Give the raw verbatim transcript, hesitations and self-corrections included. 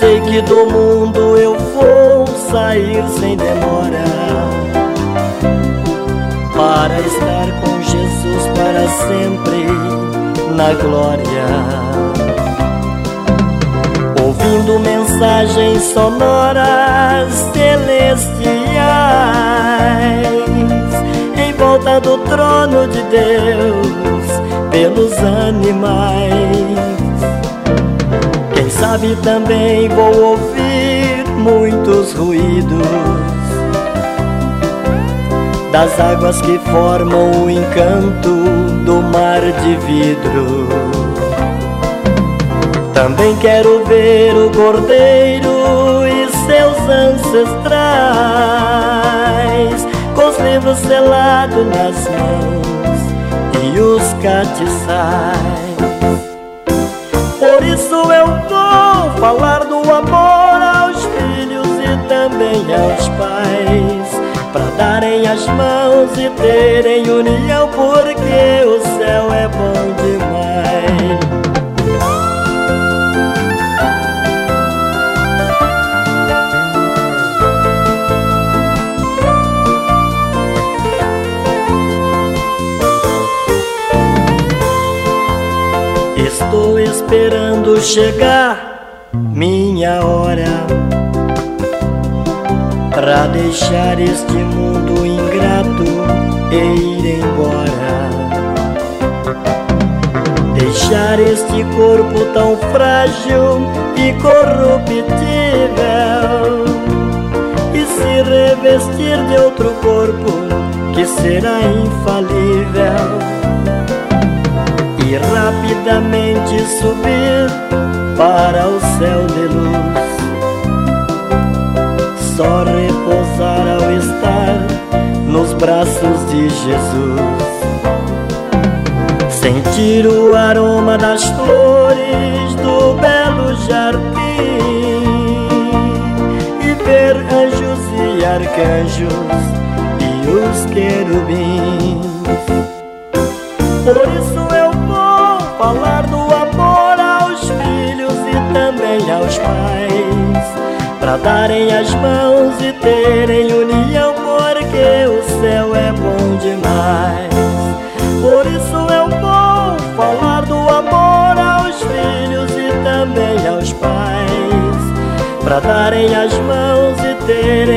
sei que do mundo eu vou sair sem demora, para estar com Jesus para sempre na glória. Ouvindo mensagens sonoras celestiais em volta do trono de Deus pelos animais. Quem sabe também vou ouvir muitos ruídos das águas que formam o encanto do mar de vidro. Também quero ver o Cordeiro e seus ancestrais, com os livros selados nas mãos e os castiçais. Por isso eu vou falar do amor aos filhos e também aos pais, para darem as mãos e terem união, porque o céu é bom demais. Estou esperando chegar minha hora, pra deixar este mundo ingrato e ir embora. Deixar este corpo tão frágil e corruptível e se revestir de outro corpo que será infalível, e rapidamente subir para o céu de luz, só repousar ao estar nos braços de Jesus. Sentir o aroma das flores do belo jardim e ver anjos e arcanjos e os querubins. Por isso eu vou falar do amor aos filhos e também aos pais, para darem as mãos e terem união, porque o céu é bom demais. Por isso eu vou falar do amor aos filhos e também aos pais, para darem as mãos e terem